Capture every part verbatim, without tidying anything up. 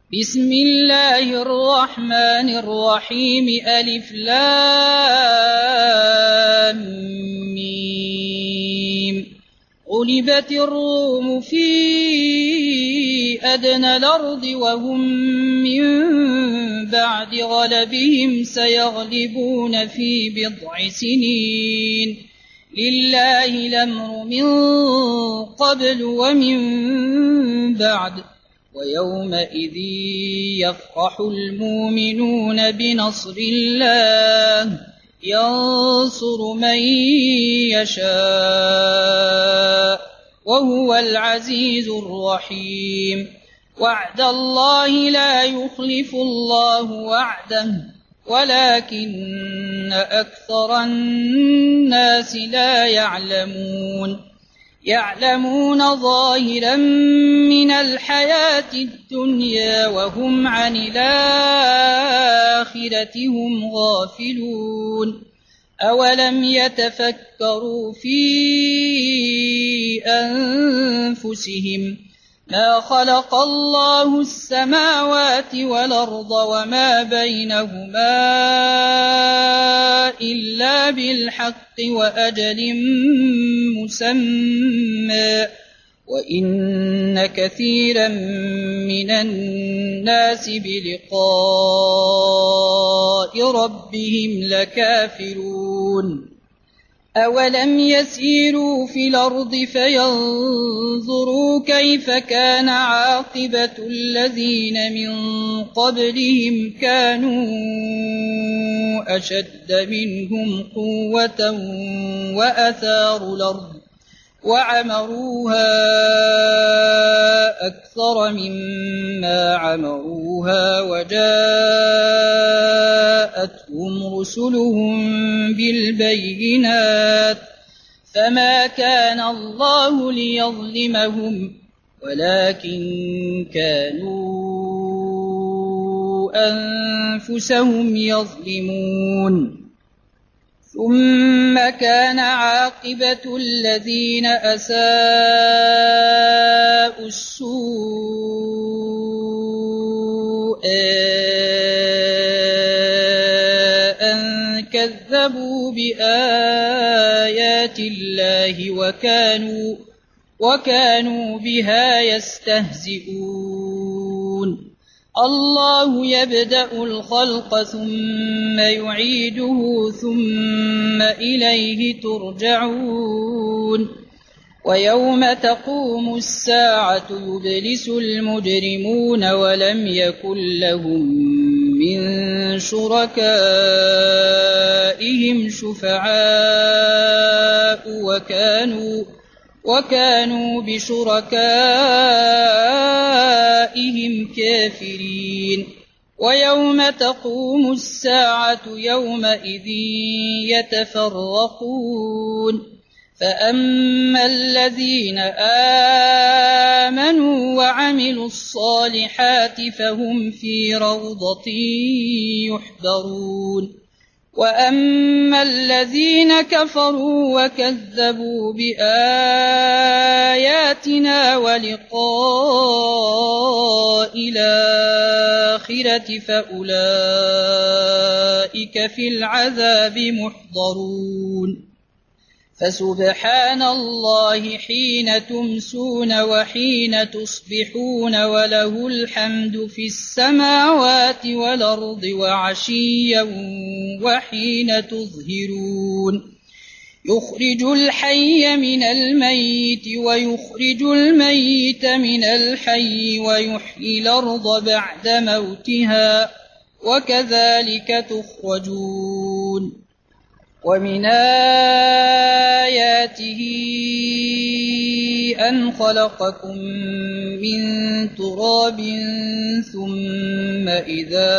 بسم الله الرحمن الرحيم ألف لام ميم غلبت الروم في أدنى الأرض وهم من بعد غلبهم سيغلبون في بضع سنين لله الأمر من قبل ومن بعد ويومئذ يفرح المؤمنون بنصر الله ينصر من يشاء وهو العزيز الرحيم وعد الله لا يخلف الله وعده ولكن أكثر الناس لا يعلمون يعلمون ظاهرا من الحياة الدنيا وهم عن الآخرة هم غافلون أولم يتفكروا في أنفسهم ما خلق الله السماوات والأرض وما بينهما إلا بالحق وأجل مسمى وإن كثيرا من الناس بلقاء ربهم لكافرون أولم يسيروا في الأرض فينظروا كيف كان عاقبة الذين من قبلهم كانوا أشد منهم قوة وأثاروا الأرض وعمروها أكثر مما عمروها وجاءتهم رسلهم بالبينات فما كان الله ليظلمهم ولكن كانوا أنفسهم يظلمون ثم كان عاقبة الذين أساءوا السوء أن كذبوا بآيات الله وكانوا وكانوا بها يستهزئون الله يبدأ الخلق ثم يعيده ثم إليه ترجعون ويوم تقوم الساعة يبلس المجرمون ولم يكن لهم من شركائهم شفعاء وكانوا وكانوا بشركائهم كافرين ويوم تقوم الساعة يومئذ يتفرقون فأما الذين آمنوا وعملوا الصالحات فهم في روضة يحبرون وأما الذين كفروا وكذبوا بآياتنا ولقاء الآخرة فأولئك في العذاب محضرون فسبحان الله حين تمسون وحين تصبحون وله الحمد في السماوات والأرض وعشيا وحين تظهرون يخرج الحي من الميت ويخرج الميت من الحي ويحيي الأرض بعد موتها وكذلك تخرجون ومن آياته أن خلقكم من تراب ثم إذا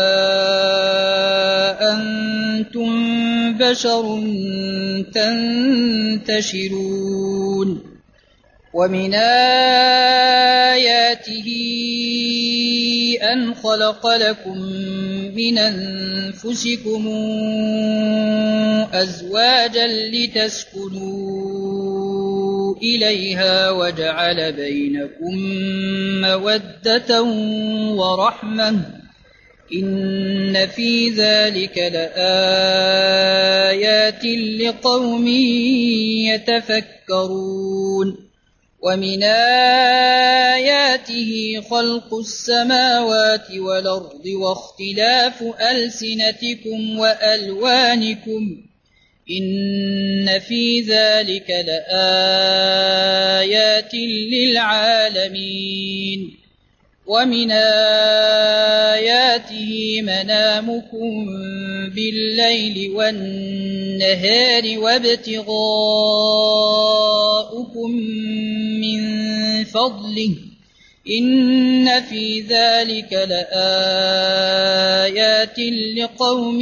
أنتم بشر تنتشرون ومن آياته أن خلق لكم من أنفسكم أزواجا لتسكنوا إليها وجعل بينكم مودة ورحمة إن في ذلك لآيات لقوم يتفكرون ومن آياته خلق السماوات والأرض واختلاف ألسنتكم وألوانكم إن في ذلك لآيات للعالمين ومن آياته منامكم بالليل والنهار وابتغاؤكم من فضله إن في ذلك لآيات لقوم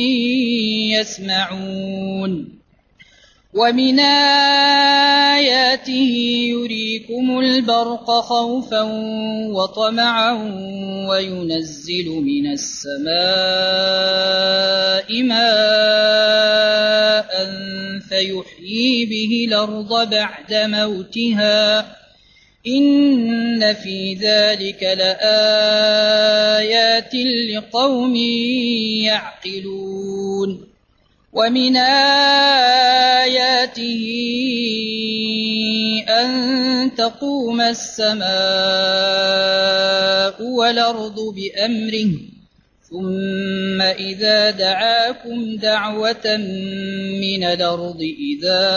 يسمعون ومن آياته يريكم البرق خوفا وطمعا وينزل من السماء ماء فيحيي به الأرض بعد موتها إن في ذلك لآيات لقوم يعقلون ومن آياته أن تقوم السماء والأرض بأمره ثم إذا دعاكم دعوة من الأرض إذا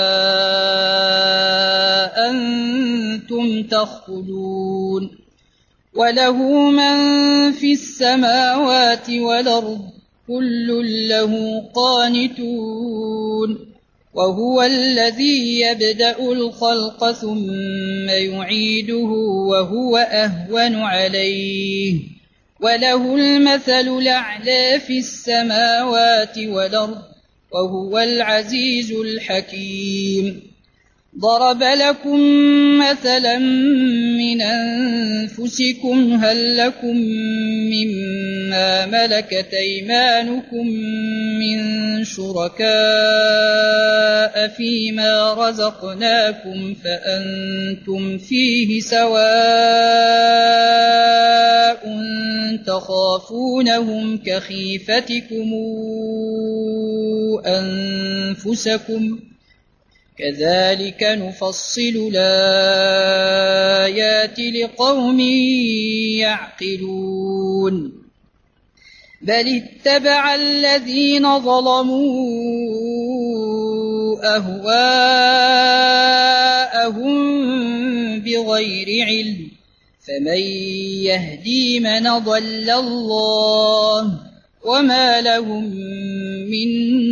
أنتم تخرجون وله من في السماوات والأرض كل له قانتون وهو الذي يبدأ الخلق ثم يعيده وهو أهون عليه وله المثل الأعلى في السماوات والأرض وهو العزيز الحكيم ضرب لكم مثلا من أنفسكم هل لكم مما ملكت أيمانكم من شركاء فيما رزقناكم فأنتم فيه سواء تخافونهم كخيفتكم أنفسكم كذلك نفصل الآيات لقوم يعقلون بل اتبع الذين ظلموا أهواءهم بغير علم فمن يهدي من ضل الله وما لهم من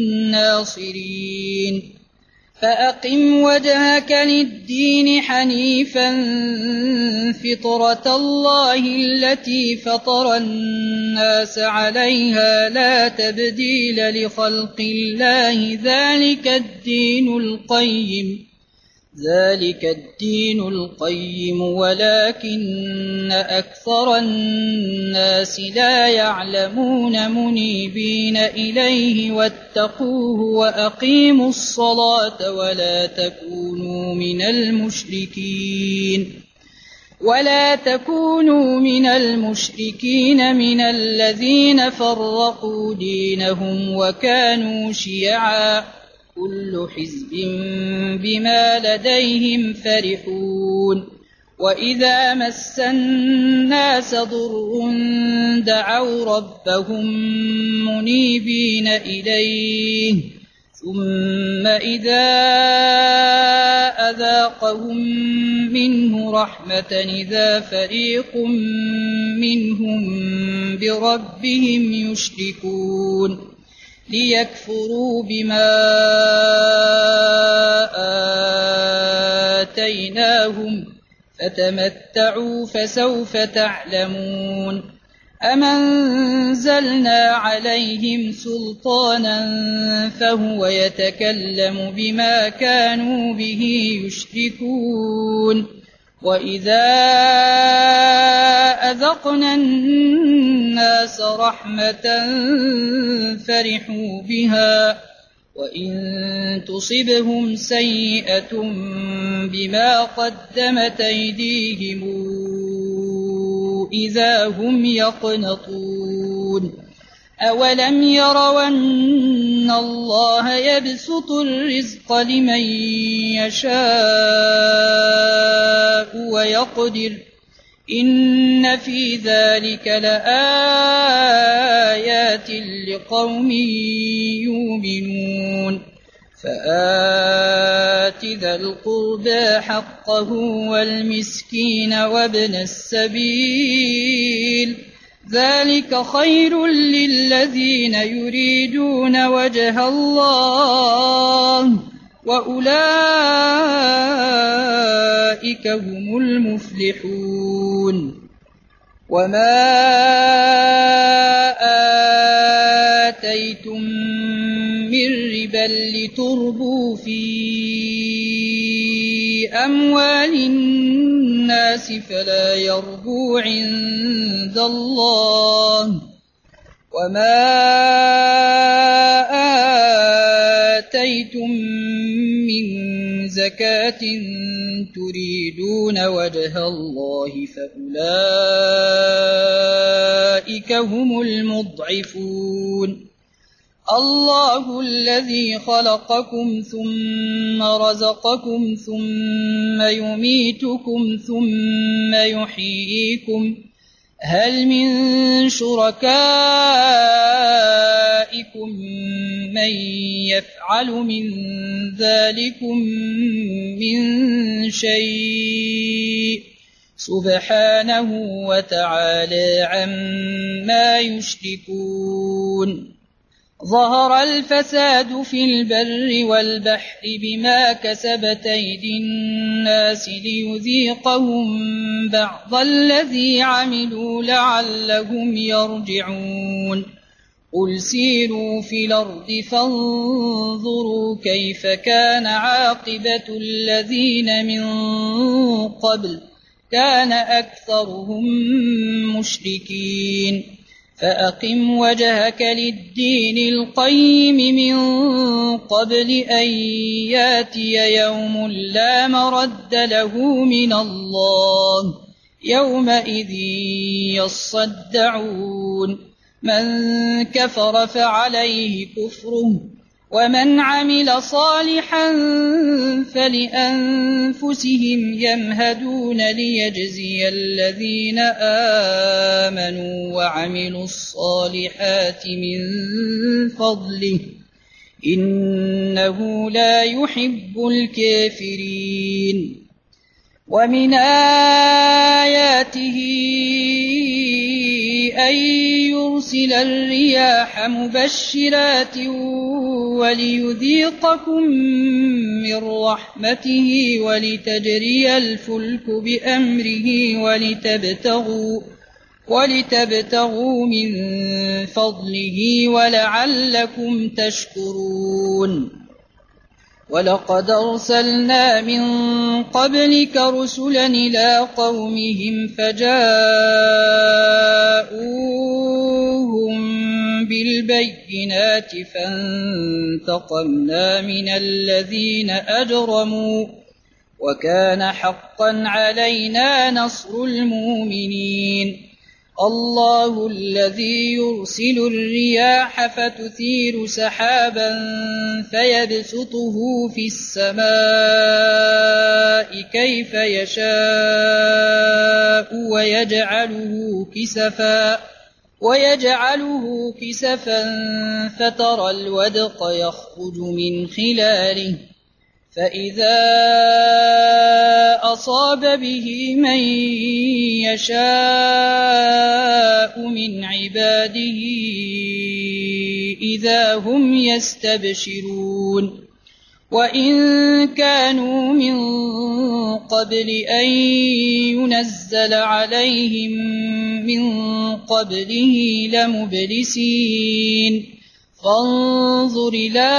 ناصرين فأقم وجهك للدين حنيفا فطرة الله التي فطر الناس عليها لا تبديل لخلق الله ذلك الدين القيم ذلك الدين القيم ولكن أكثر الناس لا يعلمون منيبين إليه واتقوه وأقيموا الصلاة ولا تكونوا من المشركين ولا تكونوا من المشركين من الذين فرقوا دينهم وكانوا شيعا كل حزب بما لديهم فرحون وإذا مس الناس ضر دعوا ربهم منيبين إليه ثم إذا أذاقهم منه رحمة إذا فريق منهم بربهم يشركون ليكفروا بما آتيناهم فتمتعوا فسوف تعلمون أم أنزلنا عليهم سلطانا فهو يتكلم بما كانوا به يشركون وإذا أذقنا الناس رحمة فرحوا بها وإن تصبهم سيئة بما قدمت أيديهم إذا هم يقنطون أولم يروا أن الله يبسط الرزق لمن يشاء ويقدر إن في ذلك لآيات لقوم يؤمنون فآت ذا القربى حقه والمسكين وابن السبيل ذلك خير للذين يريدون وجه الله وأولئك هم المفلحون وما آتيتم من ربا لتربوا في أموال الناس فلا يربو عند الله وما آتيتم من زكاة تريدون وجه الله فأولئك هم المضعفون الله الذي خلقكم ثم رزقكم ثم يميتكم ثم يحييكم هل من شركائكم من يفعل من ذلكم من شيء سبحانه وتعالى عما يشركون ظهر الفساد في البر والبحر بما كسبت أيدي الناس ليذيقهم بعض الذي عملوا لعلهم يرجعون قل سيروا في الأرض فانظروا كيف كان عاقبة الذين من قبل كان أكثرهم مشركين فأقم وجهك للدين القيم من قبل أن ياتي يوم لا مرد له من الله يومئذ يصدعون من كفر فعليه كفره ومن عمل صالحا فلأنفسهم يمهدون ليجزي الذين آمنوا وعملوا الصالحات من فضله إنه لا يحب الكافرين ومن آياته أن يرسل الرياح مبشرات وليذيقكم من رحمته ولتجري الفلك بأمره ولتبتغوا, ولتبتغوا من فضله ولعلكم تشكرون ولقد أرسلنا من قبلك رسلا إلى قومهم فجاءوهم بالبينات فانتقمنا من الذين أجرموا وكان حقا علينا نصر المؤمنين الله الذي يرسل الرياح فتثير سحابا فيبسطه في السماء كيف يشاء ويجعله كسفا ويجعله كسفا فترى الودق يخرج من خلاله فإذا أصاب به من يشاء من عباده إذا هم يستبشرون وإن كانوا من قبل أن ينزل عليهم من قبله لمبلسين فانظر إلى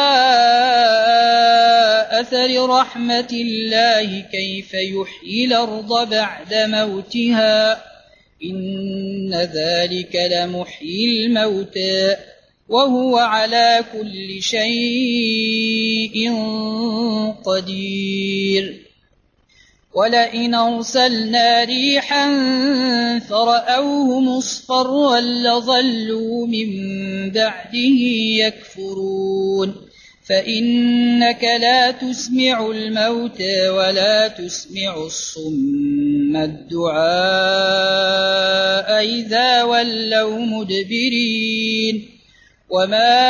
أثر رحمة الله كيف يحيي الأرض بعد موتها إن ذلك لمحيي الموتى وهو على كل شيء قدير ولئن أرسلنا ريحا فرأوه مصفرا لظلوا من بعده يكفرون فإنك لا تسمع الموتى ولا تسمع الصم الدعاء إذا ولوا مدبرين وما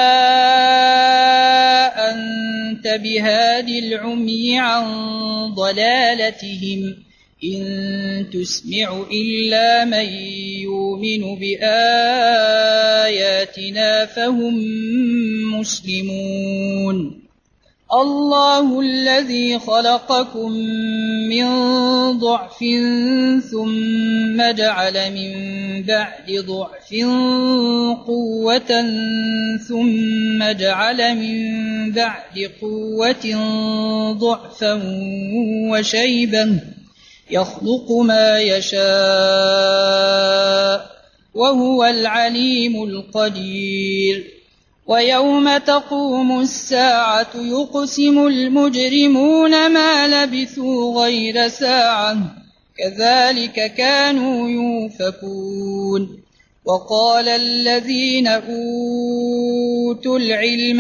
أنت بهاد العمي عن ضلالتهم إن تسمع إلا من يؤمن بآياتنا فهم مسلمون الله الذي خلقكم من ضعف ثم جعل من بعد ضعف قوة ثم جعل من بعد قوة ضعفا وشيبا يخلق ما يشاء وهو العليم القدير ويوم تقوم الساعة يقسم المجرمون ما لبثوا غير ساعة كذلك كانوا يؤفكون وقال الذين أوتوا العلم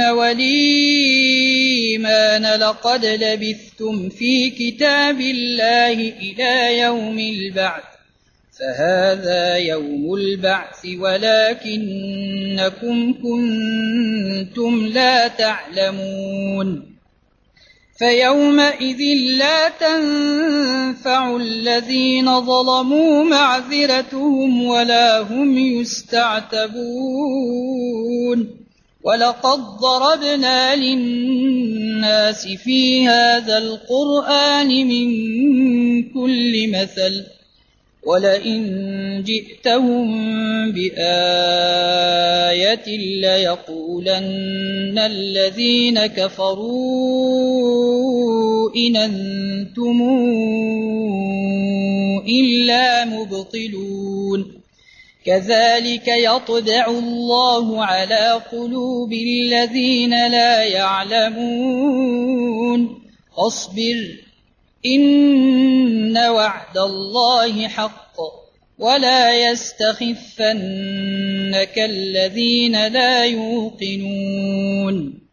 والإيمان لقد لبثتم في كتاب الله إلى يوم البعث فهذا يوم البعث ولكنكم كنتم لا تعلمون فيومئذ لا تنفع الذين ظلموا معذرتهم ولا هم يستعتبون ولقد ضربنا للناس في هذا القرآن من كل مثل ولئن جئتهم بآية ليقولن الذين كفروا إن أنتم إلا مبطلون كذلك يطبع الله على قلوب الذين لا يعلمون فاصبر إن وعد الله حق ولا يستخفنك الذين لا يوقنون